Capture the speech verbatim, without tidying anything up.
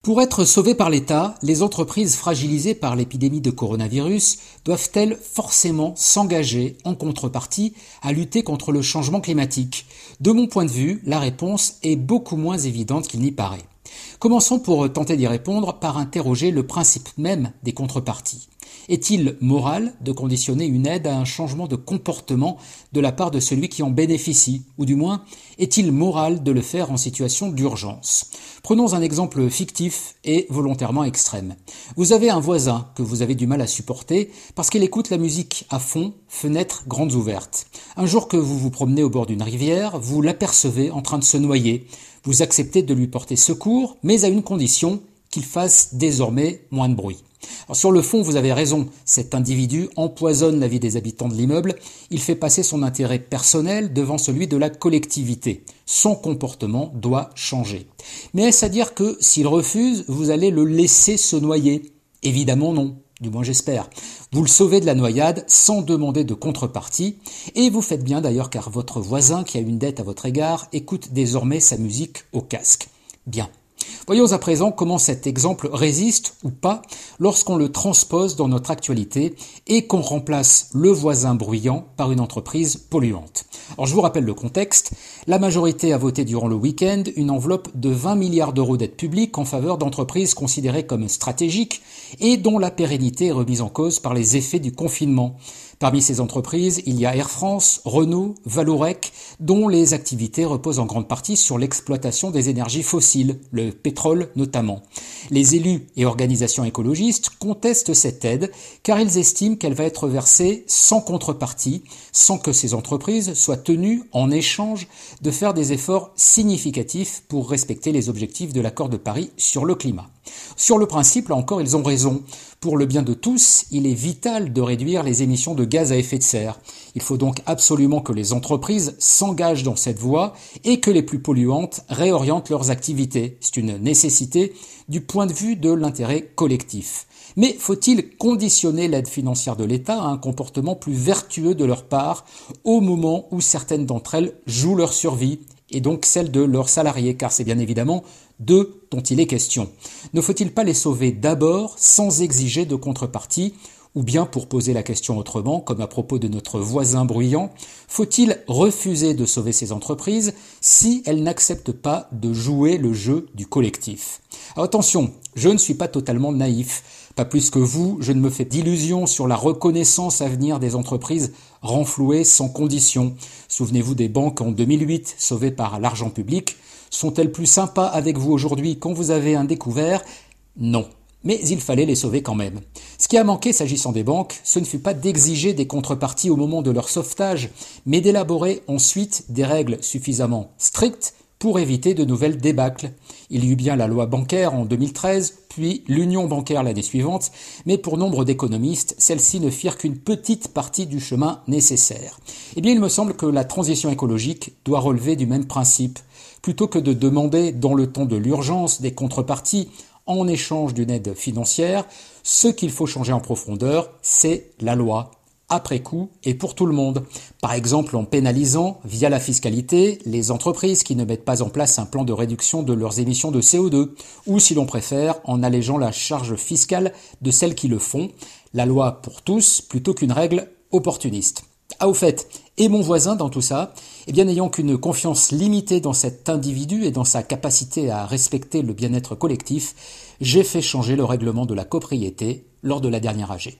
Pour être sauvées par l'État, les entreprises fragilisées par l'épidémie de coronavirus doivent-elles forcément s'engager en contrepartie à lutter contre le changement climatique? De mon point de vue, la réponse est beaucoup moins évidente qu'il n'y paraît. Commençons pour tenter d'y répondre par interroger le principe même des contreparties. Est-il moral de conditionner une aide à un changement de comportement de la part de celui qui en bénéficie? Ou du moins, est-il moral de le faire en situation d'urgence? Prenons un exemple fictif et volontairement extrême. Vous avez un voisin que vous avez du mal à supporter parce qu'il écoute la musique à fond, fenêtres grandes ouvertes. Un jour que vous vous promenez au bord d'une rivière, vous l'apercevez en train de se noyer. Vous acceptez de lui porter secours, mais à une condition, qu'il fasse désormais moins de bruit. Alors sur le fond, vous avez raison, cet individu empoisonne la vie des habitants de l'immeuble, il fait passer son intérêt personnel devant celui de la collectivité. Son comportement doit changer. Mais est-ce à dire que s'il refuse, vous allez le laisser se noyer? Évidemment non, du moins j'espère. Vous le sauvez de la noyade sans demander de contrepartie, et vous faites bien d'ailleurs car votre voisin qui a une dette à votre égard écoute désormais sa musique au casque. Bien. Voyons à présent comment cet exemple résiste ou pas lorsqu'on le transpose dans notre actualité et qu'on remplace le voisin bruyant par une entreprise polluante. Alors je vous rappelle le contexte. La majorité a voté durant le week-end une enveloppe de vingt milliards d'euros d'aide publique en faveur d'entreprises considérées comme stratégiques et dont la pérennité est remise en cause par les effets du confinement. Parmi ces entreprises, il y a Air France, Renault, Vallourec, dont les activités reposent en grande partie sur l'exploitation des énergies fossiles, le pétrole notamment. Les élus et organisations écologistes contestent cette aide car ils estiment qu'elle va être versée sans contrepartie, sans que ces entreprises soient tenues, en échange, de faire des efforts significatifs pour respecter les objectifs de l'accord de Paris sur le climat. Sur le principe, là encore, ils ont raison. Pour le bien de tous, il est vital de réduire les émissions de gaz à effet de serre. Il faut donc absolument que les entreprises s'engagent dans cette voie et que les plus polluantes réorientent leurs activités. C'est une nécessité du point de vue de l'intérêt collectif. Mais faut-il conditionner l'aide financière de l'État à un comportement plus vertueux de leur part au moment où certaines d'entre elles jouent leur survie et donc celle de leurs salariés, car c'est bien évidemment d'eux dont il est question. Ne faut-il pas les sauver d'abord sans exiger de contrepartie? Ou bien, pour poser la question autrement, comme à propos de notre voisin bruyant, faut-il refuser de sauver ces entreprises si elles n'acceptent pas de jouer le jeu du collectif? Alors attention, je ne suis pas totalement naïf. Pas plus que vous, je ne me fais d'illusions sur la reconnaissance à venir des entreprises renflouées sans condition. Souvenez-vous des banques en deux mille huit, sauvées par l'argent public. Sont-elles plus sympas avec vous aujourd'hui quand vous avez un découvert? Non. Mais il fallait les sauver quand même. Ce qui a manqué s'agissant des banques, ce ne fut pas d'exiger des contreparties au moment de leur sauvetage, mais d'élaborer ensuite des règles suffisamment strictes pour éviter de nouvelles débâcles. Il y eut bien la loi bancaire en deux mille treize, puis l'union bancaire l'année suivante, mais pour nombre d'économistes, celles-ci ne firent qu'une petite partie du chemin nécessaire. Eh bien, il me semble que la transition écologique doit relever du même principe. Plutôt que de demander, dans le temps de l'urgence, des contreparties en échange d'une aide financière, ce qu'il faut changer en profondeur, c'est la loi, après coup et pour tout le monde. Par exemple, en pénalisant, via la fiscalité, les entreprises qui ne mettent pas en place un plan de réduction de leurs émissions de C O deux, ou si l'on préfère, en allégeant la charge fiscale de celles qui le font, la loi pour tous plutôt qu'une règle opportuniste. Ah, au fait, et mon voisin dans tout ça? Eh bien, n'ayant qu'une confiance limitée dans cet individu et dans sa capacité à respecter le bien-être collectif, j'ai fait changer le règlement de la copropriété lors de la dernière A G.